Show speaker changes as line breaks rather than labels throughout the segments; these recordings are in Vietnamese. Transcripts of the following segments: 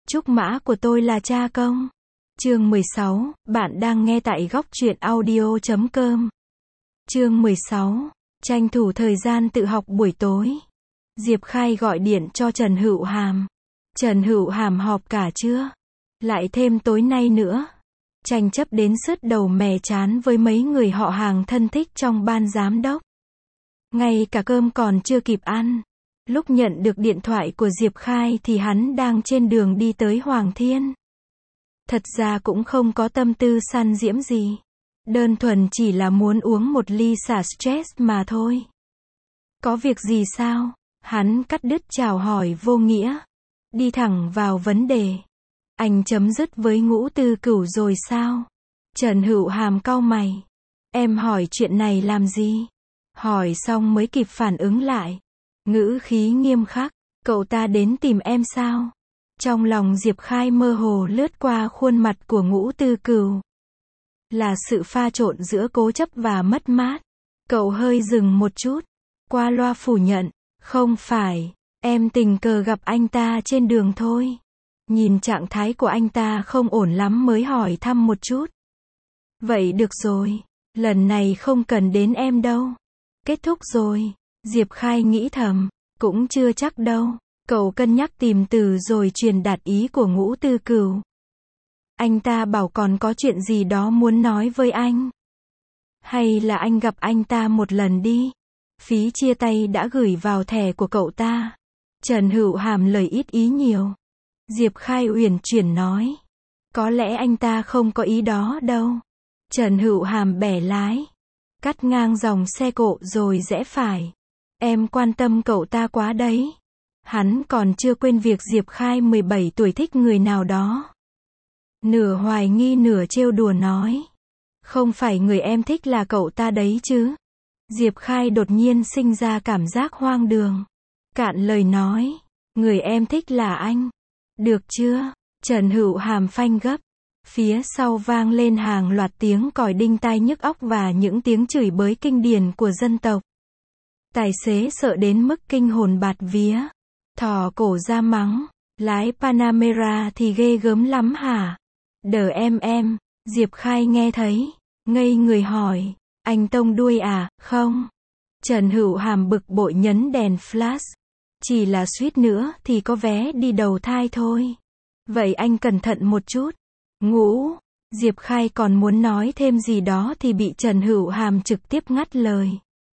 Trúc mã của tôi là cha công. Chương 16, bạn đang nghe tại góc truyện audio.com. Chương 16, tranh thủ thời gian tự học buổi tối. Diệp Khai gọi điện cho Trần Hữu Hàm. Trần Hữu Hàm họp cả trưa, lại thêm tối nay nữa. Tranh chấp đến sứt đầu mẻ trán với mấy người họ hàng thân thích trong ban giám đốc. Ngay cả cơm còn chưa kịp ăn. Lúc nhận được điện thoại của Diệp Khai thì hắn đang trên đường đi tới Hoàng Thiên. Thật ra cũng không có tâm tư săn diễm gì. Đơn thuần chỉ là muốn uống một ly xả stress mà thôi. Có việc gì sao? Hắn cắt đứt chào hỏi vô nghĩa. Đi thẳng vào vấn đề. Anh chấm dứt với Ngũ Tư Cửu rồi sao? Trần Hữu Hàm cau mày. Em hỏi chuyện này làm gì? Hỏi xong mới kịp phản ứng lại. Ngữ khí nghiêm khắc. Cậu ta đến tìm em sao? Trong lòng Diệp Khai mơ hồ lướt qua khuôn mặt của Ngũ Tư Cửu. Là sự pha trộn giữa cố chấp và mất mát. Cậu hơi dừng một chút. Qua loa phủ nhận. Không phải. Em tình cờ gặp anh ta trên đường thôi. Nhìn trạng thái của anh ta không ổn lắm mới hỏi thăm một chút. Vậy được rồi. Lần này không cần đến em đâu. Kết thúc rồi. Diệp Khai nghĩ thầm. Cũng chưa chắc đâu. Cậu cân nhắc tìm từ rồi truyền đạt ý của Ngũ Tư Cửu. Anh ta bảo còn có chuyện gì đó muốn nói với anh. Hay là anh gặp anh ta một lần đi. Phí chia tay đã gửi vào thẻ của cậu ta. Trần Hữu Hàm lời ít ý nhiều. Diệp Khai uyển chuyển nói. Có lẽ anh ta không có ý đó đâu. Trần Hữu Hàm bẻ lái. Cắt ngang dòng xe cộ rồi rẽ phải. Em quan tâm cậu ta quá đấy. Hắn còn chưa quên việc Diệp Khai 17 tuổi thích người nào đó. Nửa hoài nghi nửa trêu đùa nói. Không phải người em thích là cậu ta đấy chứ. Diệp Khai đột nhiên sinh ra cảm giác hoang đường. Cạn lời nói. Người em thích là anh. Được chưa? Trần Hữu Hàm phanh gấp. Phía sau vang lên hàng loạt tiếng còi đinh tai nhức óc và những tiếng chửi bới kinh điển của dân tộc. Tài xế sợ đến mức kinh hồn bạt vía. Thò cổ ra mắng. Lái Panamera thì ghê gớm lắm hả? Đờ em. Diệp Khai nghe thấy. Ngây người hỏi. Anh tông đuôi à? Không. Trần Hữu Hàm bực bội nhấn đèn flash. Chỉ là suýt nữa thì có vé đi đầu thai thôi. Vậy anh cẩn thận một chút. Ngũ. Diệp Khai còn muốn nói thêm gì đó thì bị Trần Hữu Hàm trực tiếp ngắt lời.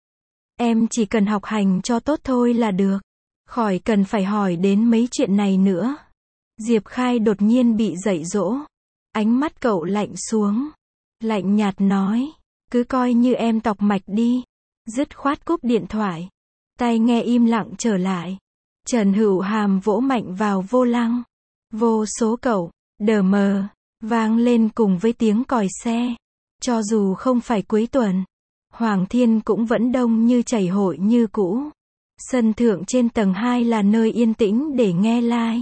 Em chỉ cần học hành cho tốt thôi là được. Khỏi cần phải hỏi đến mấy chuyện này nữa. Diệp Khai đột nhiên bị dạy dỗ. Ánh mắt cậu lạnh xuống. Lạnh nhạt nói. Cứ coi như em tọc mạch đi. Dứt khoát cúp điện thoại. Tai nghe im lặng trở lại. Trần Hữu Hàm vỗ mạnh vào vô lăng. Vô số cậu, đờ mờ, vang lên cùng với tiếng còi xe. Cho dù không phải cuối tuần, Hoàng Thiên cũng vẫn đông như chảy hội như cũ. Sân thượng trên tầng 2 là nơi yên tĩnh để nghe live.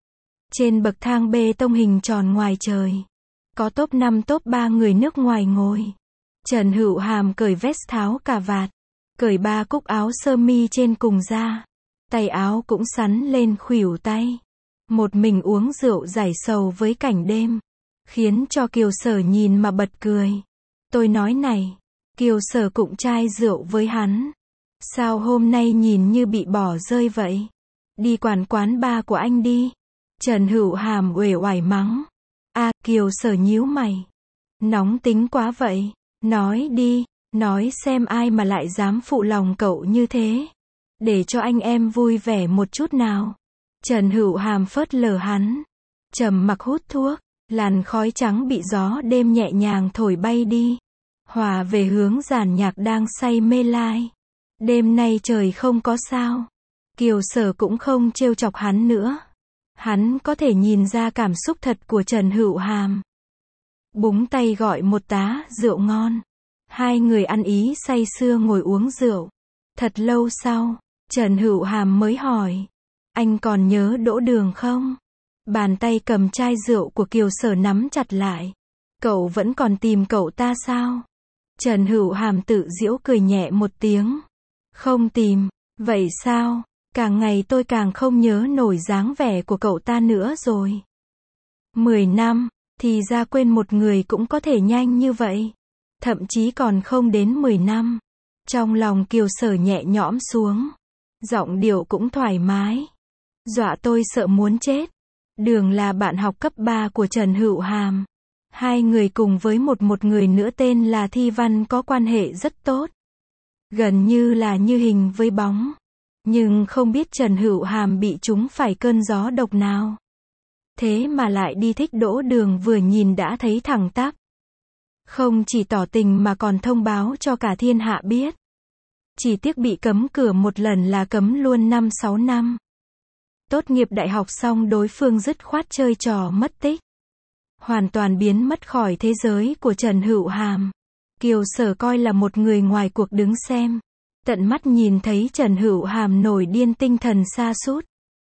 Trên bậc thang bê tông hình tròn ngoài trời. Có top 5 top 3 người nước ngoài ngồi. Trần Hữu Hàm cởi vest tháo cà vạt. Cởi 3 cúc áo sơ mi trên cùng ra. Tay áo cũng sắn lên khuỷu tay. Một mình uống rượu giải sầu với cảnh đêm. Khiến cho Kiều Sở nhìn mà bật cười. Tôi nói này. Kiều Sở cũng chai rượu với hắn. Sao hôm nay nhìn như bị bỏ rơi vậy? Đi quán bar của anh đi. Trần Hữu Hàm uể oải mắng. Kiều Sở nhíu mày. Nóng tính quá vậy. Nói đi. Nói xem ai mà lại dám phụ lòng cậu như thế. Để cho anh em vui vẻ một chút nào. Trần Hữu Hàm phớt lờ hắn. Trầm mặc hút thuốc. Làn khói trắng bị gió đêm nhẹ nhàng thổi bay đi. Hòa về hướng dàn nhạc đang say mê lai. Đêm nay trời không có sao. Kiều Sở cũng không trêu chọc hắn nữa. Hắn có thể nhìn ra cảm xúc thật của Trần Hữu Hàm. Búng tay gọi một tá rượu ngon. Hai người ăn ý say sưa ngồi uống rượu. Thật lâu sau, Trần Hữu Hàm mới hỏi. Anh còn nhớ Đỗ Đường không? Bàn tay cầm chai rượu của Kiều Sở nắm chặt lại. Cậu vẫn còn tìm cậu ta sao? Trần Hữu Hàm tự giễu cười nhẹ một tiếng. Không tìm. Vậy sao? Càng ngày tôi càng không nhớ nổi dáng vẻ của cậu ta nữa rồi. 10 năm, thì ra quên một người cũng có thể nhanh như vậy. Thậm chí còn không đến 10 năm. Trong lòng Kiều Sở nhẹ nhõm xuống. Giọng điệu cũng thoải mái. Dọa tôi sợ muốn chết. Đường là bạn học cấp 3 của Trần Hữu Hàm. Hai người cùng với một người nữa tên là Thi Văn có quan hệ rất tốt. Gần như là như hình với bóng. Nhưng không biết Trần Hữu Hàm bị trúng phải cơn gió độc nào. Thế mà lại đi thích Đỗ Đường, vừa nhìn đã thấy thẳng tắp. Không chỉ tỏ tình mà còn thông báo cho cả thiên hạ biết. Chỉ tiếc bị cấm cửa một lần là cấm luôn 5-6 năm. Tốt nghiệp đại học xong đối phương dứt khoát chơi trò mất tích. Hoàn toàn biến mất khỏi thế giới của Trần Hữu Hàm. Kiều Sở coi là một người ngoài cuộc đứng xem. Tận mắt nhìn thấy Trần Hữu Hàm nổi điên, tinh thần sa sút.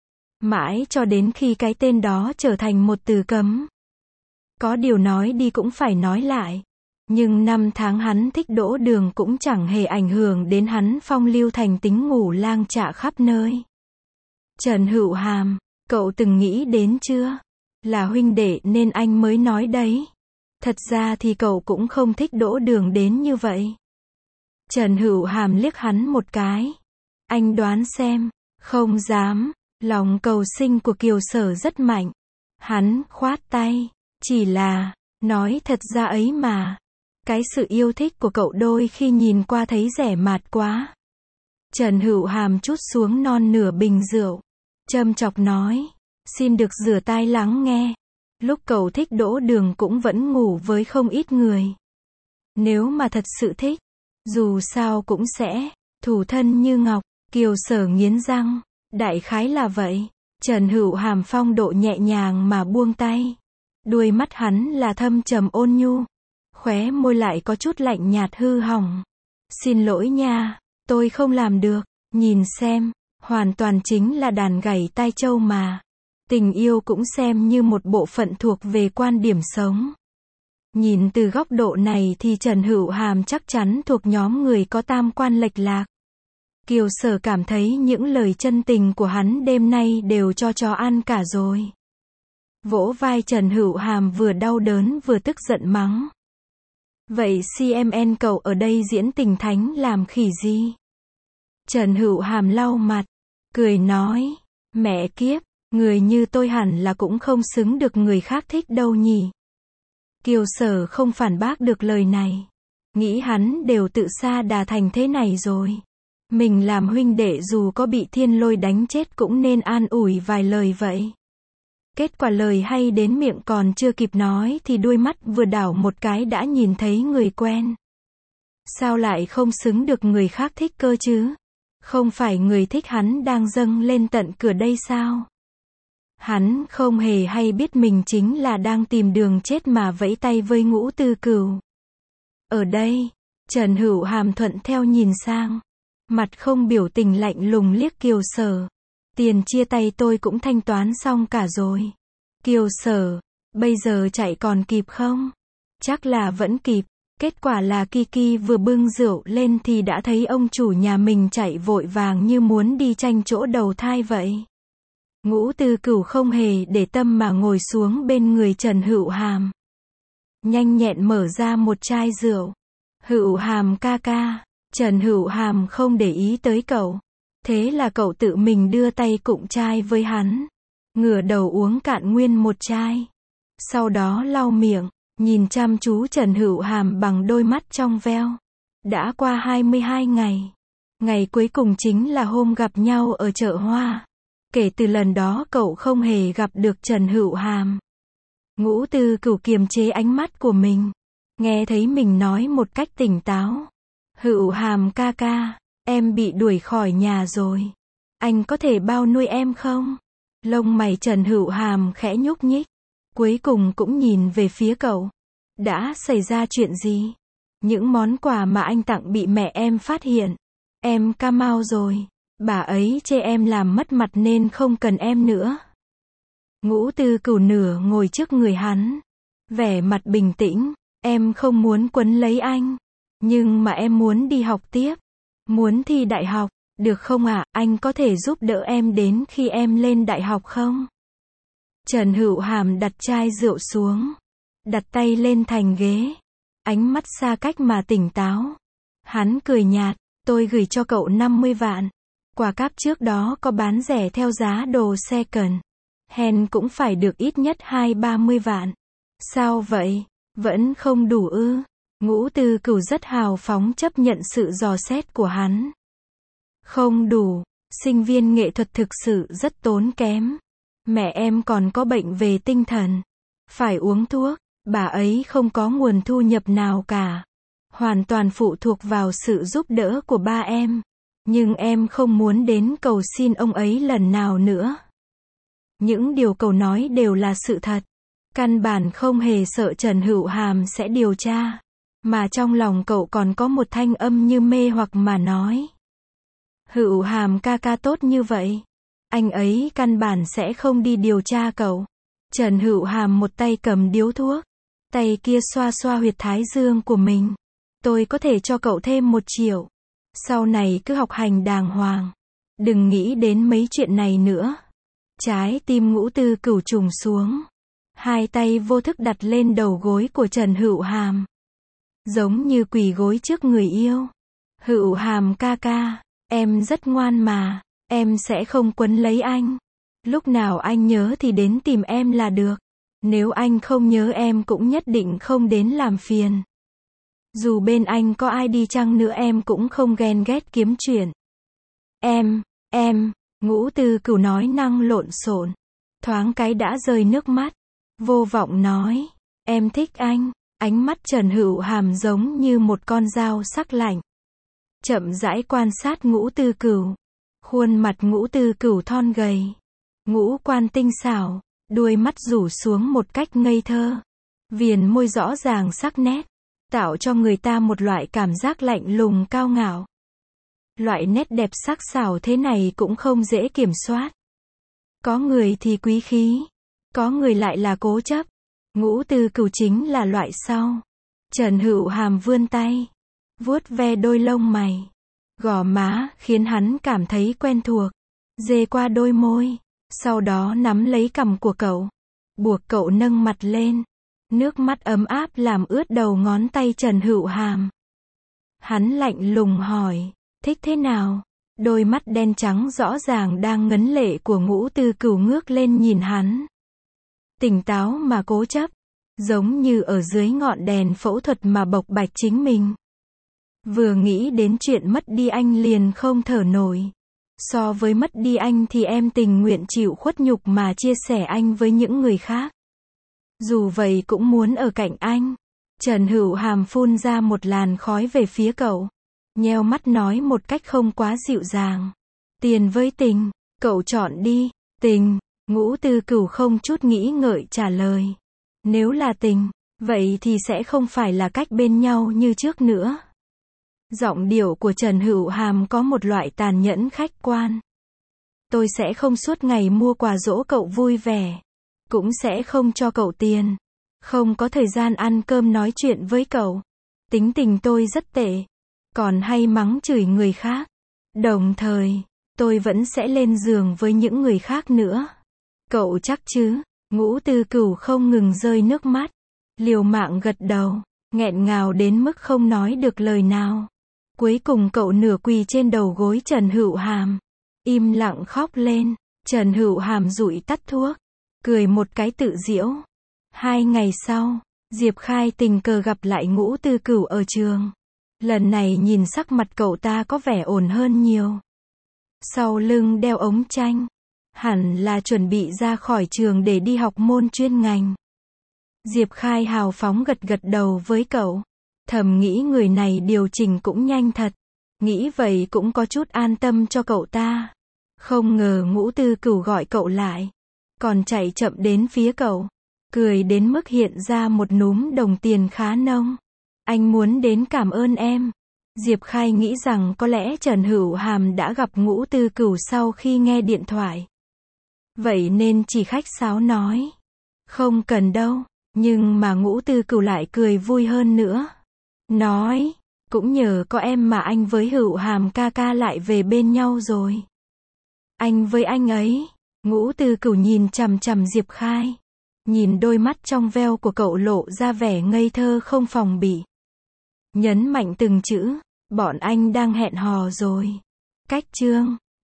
Mãi cho đến khi cái tên đó trở thành một từ cấm. Có điều nói đi cũng phải nói lại. Nhưng 5 tháng hắn thích Đỗ Đường cũng chẳng hề ảnh hưởng đến hắn phong lưu thành tính ngủ lang chạ khắp nơi. Trần Hữu Hàm, cậu từng nghĩ đến chưa? Là huynh đệ nên anh mới nói đấy. Thật ra thì cậu cũng không thích Đỗ Đường đến như vậy. Trần Hữu Hàm liếc hắn một cái. Anh đoán xem. Không dám. Lòng cầu sinh của Kiều Sở rất mạnh. Hắn khoát tay. Chỉ là, nói thật ra ấy mà. Cái sự yêu thích của cậu đôi khi nhìn qua thấy rẻ mạt quá. Trần Hữu Hàm trút xuống non nửa bình rượu. Châm chọc nói. Xin được rửa tai lắng nghe. Lúc cậu thích Đỗ Đường cũng vẫn ngủ với không ít người. Nếu mà thật sự thích, dù sao cũng sẽ thủ thân như ngọc. Kiều Sở nghiến răng. Đại khái là vậy. Trần Hữu Hàm phong độ nhẹ nhàng mà buông tay. Đuôi mắt hắn là thâm trầm ôn nhu. Khóe môi lại có chút lạnh nhạt hư hỏng. Xin lỗi nha, tôi không làm được. Nhìn xem, hoàn toàn chính là đàn gảy tai trâu mà. Tình yêu cũng xem như một bộ phận thuộc về quan điểm sống. Nhìn từ góc độ này thì Trần Hữu Hàm chắc chắn thuộc nhóm người có tam quan lệch lạc. Kiều Sở cảm thấy những lời chân tình của hắn đêm nay đều cho chó ăn cả rồi. Vỗ vai Trần Hữu Hàm, vừa đau đớn vừa tức giận mắng. Vậy CMN cậu ở đây diễn tình thánh làm khỉ gì? Trần Hữu Hàm lau mặt, cười nói, mẹ kiếp, người như tôi hẳn là cũng không xứng được người khác thích đâu nhỉ. Kiều Sở không phản bác được lời này. Nghĩ hắn đều tự sa đà thành thế này rồi. Mình làm huynh đệ dù có bị thiên lôi đánh chết cũng nên an ủi vài lời vậy. Kết quả lời hay đến miệng còn chưa kịp nói thì đuôi mắt vừa đảo một cái đã nhìn thấy người quen. Sao lại không xứng được người khác thích cơ chứ? Không phải người thích hắn đang dâng lên tận cửa đây sao? Hắn không hề hay biết mình chính là đang tìm đường chết mà vẫy tay với Ngũ Tư Cửu. Ở đây, Trần Hữu Hàm thuận theo nhìn sang. Mặt không biểu tình lạnh lùng liếc Kiều Sở. Tiền chia tay tôi cũng thanh toán xong cả rồi. Kiều Sở, bây giờ chạy còn kịp không? Chắc là vẫn kịp. Kết quả là Kiki vừa bưng rượu lên thì đã thấy ông chủ nhà mình chạy vội vàng như muốn đi tranh chỗ đầu thai vậy. Ngũ Tư Cửu không hề để tâm mà ngồi xuống bên người Trần Hữu Hàm. Nhanh nhẹn mở ra một chai rượu. Hữu Hàm ca ca. Trần Hữu Hàm không để ý tới cậu. Thế là cậu tự mình đưa tay cụng chai với hắn. Ngửa đầu uống cạn nguyên một chai. Sau đó lau miệng, nhìn chăm chú Trần Hữu Hàm bằng đôi mắt trong veo. Đã qua 22 ngày. Ngày cuối cùng chính là hôm gặp nhau ở chợ hoa. Kể từ lần đó cậu không hề gặp được Trần Hữu Hàm. Ngũ Tư Cửu kiềm chế ánh mắt của mình. Nghe thấy mình nói một cách tỉnh táo. Hữu Hàm ca ca, em bị đuổi khỏi nhà rồi. Anh có thể bao nuôi em không? Lông mày Trần Hữu Hàm khẽ nhúc nhích. Cuối cùng cũng nhìn về phía cậu. Đã xảy ra chuyện gì? Những món quà mà anh tặng bị mẹ em phát hiện. Em ca mau rồi. Bà ấy chê em làm mất mặt nên không cần em nữa. Ngũ Tư Cửu nửa ngồi trước người hắn. Vẻ mặt bình tĩnh. Em không muốn quấn lấy anh. Nhưng mà em muốn đi học tiếp. Muốn thi đại học. Được không ạ? Anh có thể giúp đỡ em đến khi em lên đại học không? Trần Hữu Hàm đặt chai rượu xuống, đặt tay lên thành ghế, ánh mắt xa cách mà tỉnh táo. Hắn cười nhạt, tôi gửi cho cậu 50 vạn. Quà cáp trước đó có bán rẻ theo giá đồ second hand cũng phải được ít nhất 20-30 vạn. Sao vậy? Vẫn không đủ ư? Ngũ Tư Cửu rất hào phóng chấp nhận sự dò xét của hắn. Không đủ, sinh viên nghệ thuật thực sự rất tốn kém. Mẹ em còn có bệnh về tinh thần, phải uống thuốc, bà ấy không có nguồn thu nhập nào cả. Hoàn toàn phụ thuộc vào sự giúp đỡ của ba em. Nhưng em không muốn đến cầu xin ông ấy lần nào nữa. Những điều cậu nói đều là sự thật. Căn bản không hề sợ Trần Hữu Hàm sẽ điều tra. Mà trong lòng cậu còn có một thanh âm như mê hoặc mà nói. Hữu Hàm ca ca tốt như vậy. Anh ấy căn bản sẽ không đi điều tra cậu. Trần Hữu Hàm một tay cầm điếu thuốc. Tay kia xoa xoa huyệt thái dương của mình. Tôi có thể cho cậu thêm 1 triệu. Sau này cứ học hành đàng hoàng. Đừng nghĩ đến mấy chuyện này nữa. Trái tim Ngũ Tư Cửu trùng xuống. Hai tay vô thức đặt lên đầu gối của Trần Hữu Hàm. Giống như quỳ gối trước người yêu. Hữu Hàm ca ca, em rất ngoan mà. Em sẽ không quấn lấy anh. Lúc nào anh nhớ thì đến tìm em là được. Nếu anh không nhớ em cũng nhất định không đến làm phiền. Dù bên anh có ai đi chăng nữa em cũng không ghen ghét kiếm chuyện. Em, Ngũ Tư Cửu nói năng lộn xộn. Thoáng cái đã rơi nước mắt. Vô vọng nói, em thích anh. Ánh mắt Trần Hữu Hàm giống như một con dao sắc lạnh. Chậm rãi quan sát Ngũ Tư Cửu. Khuôn mặt Ngũ Tư Cửu thon gầy. Ngũ quan tinh xảo, đuôi mắt rủ xuống một cách ngây thơ. Viền môi rõ ràng sắc nét, tạo cho người ta một loại cảm giác lạnh lùng cao ngạo. Loại nét đẹp sắc sảo thế này cũng không dễ kiểm soát. Có người thì quý khí, có người lại là cố chấp. Ngũ Tư Cửu chính là loại sau. Trần Hữu Hàm vươn tay, vuốt ve đôi lông mày, gò má, khiến hắn cảm thấy quen thuộc. Dê qua đôi môi, sau đó nắm lấy cằm của cậu, buộc cậu nâng mặt lên. Nước mắt ấm áp làm ướt đầu ngón tay Trần Hữu Hàm. Hắn lạnh lùng hỏi, thích thế nào? Đôi mắt đen trắng rõ ràng đang ngấn lệ của Ngũ Tư Cửu ngước lên nhìn hắn. Tỉnh táo mà cố chấp, giống như ở dưới ngọn đèn phẫu thuật mà bộc bạch chính mình. Vừa nghĩ đến chuyện mất đi anh liền không thở nổi. So với mất đi anh thì em tình nguyện chịu khuất nhục mà chia sẻ anh với những người khác. Dù vậy cũng muốn ở cạnh anh. Trần Hữu Hàm phun ra một làn khói về phía cậu. Nheo mắt nói một cách không quá dịu dàng. Tiền với tình, cậu chọn đi. Tình, Ngũ Tư Cửu không chút nghĩ ngợi trả lời. Nếu là tình, vậy thì sẽ không phải là cách bên nhau như trước nữa. Giọng điệu của Trần Hữu Hàm có một loại tàn nhẫn khách quan. Tôi sẽ không suốt ngày mua quà dỗ cậu vui vẻ. Cũng sẽ không cho cậu tiền. Không có thời gian ăn cơm nói chuyện với cậu. Tính tình tôi rất tệ. Còn hay mắng chửi người khác. Đồng thời, tôi vẫn sẽ lên giường với những người khác nữa. Cậu chắc chứ? Ngũ Tư Cửu không ngừng rơi nước mắt. Liều mạng gật đầu, nghẹn ngào đến mức không nói được lời nào. Cuối cùng cậu nửa quỳ trên đầu gối Trần Hữu Hàm. Im lặng khóc lên. Trần Hữu Hàm dụi tắt thuốc. Cười một cái tự giễu. 2 ngày sau, Diệp Khai tình cờ gặp lại Ngũ Tư Cửu ở trường. Lần này nhìn sắc mặt cậu ta có vẻ ổn hơn nhiều. Sau lưng đeo ống tranh. Hẳn là chuẩn bị ra khỏi trường để đi học môn chuyên ngành. Diệp Khai hào phóng gật gật đầu với cậu. Thầm nghĩ người này điều chỉnh cũng nhanh thật. Nghĩ vậy cũng có chút an tâm cho cậu ta. Không ngờ Ngũ Tư Cửu gọi cậu lại. Còn chạy chậm đến phía cậu. Cười đến mức hiện ra một núm đồng tiền khá nông. Anh muốn đến cảm ơn em. Diệp Khai nghĩ rằng có lẽ Trần Hữu Hàm đã gặp Ngũ Tư Cửu sau khi nghe điện thoại. Vậy nên chỉ khách sáo nói. Không cần đâu. Nhưng mà Ngũ Tư Cửu lại cười vui hơn nữa. Nói, cũng nhờ có em mà anh với Hữu Hàm ca ca lại về bên nhau rồi. Anh với anh ấy, Ngũ Tư Cửu nhìn chằm chằm Diệp Khai. Nhìn đôi mắt trong veo của cậu lộ ra vẻ ngây thơ không phòng bị. Nhấn mạnh từng chữ, bọn anh đang hẹn hò rồi. Cách chương